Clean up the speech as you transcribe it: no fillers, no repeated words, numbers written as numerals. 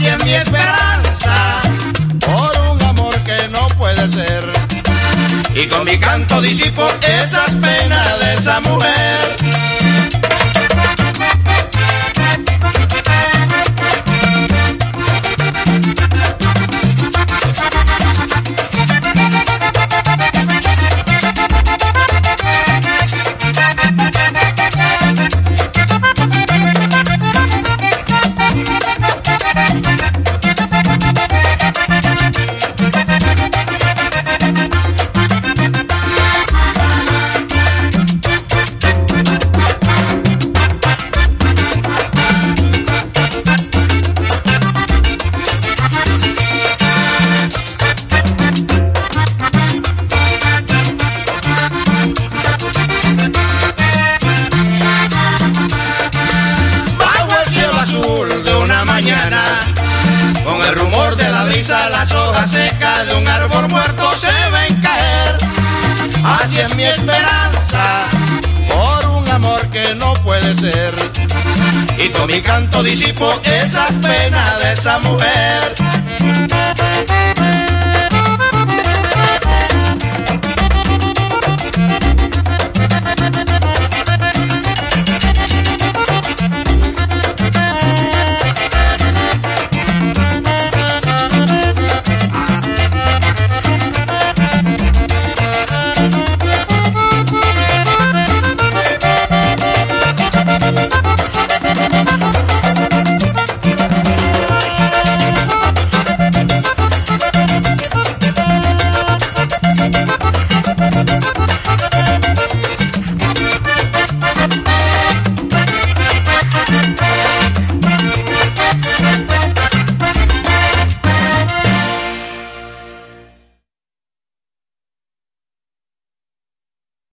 Así es mi esperanza, por un amor que no puede ser. y con mi canto disipo esas penas de esa mujer. Con el rumor de la brisa, las hojas secas de un árbol muerto se ven caer. Así es mi esperanza, por un amor que no puede ser. y con mi canto disipo esas penas de esa mujer.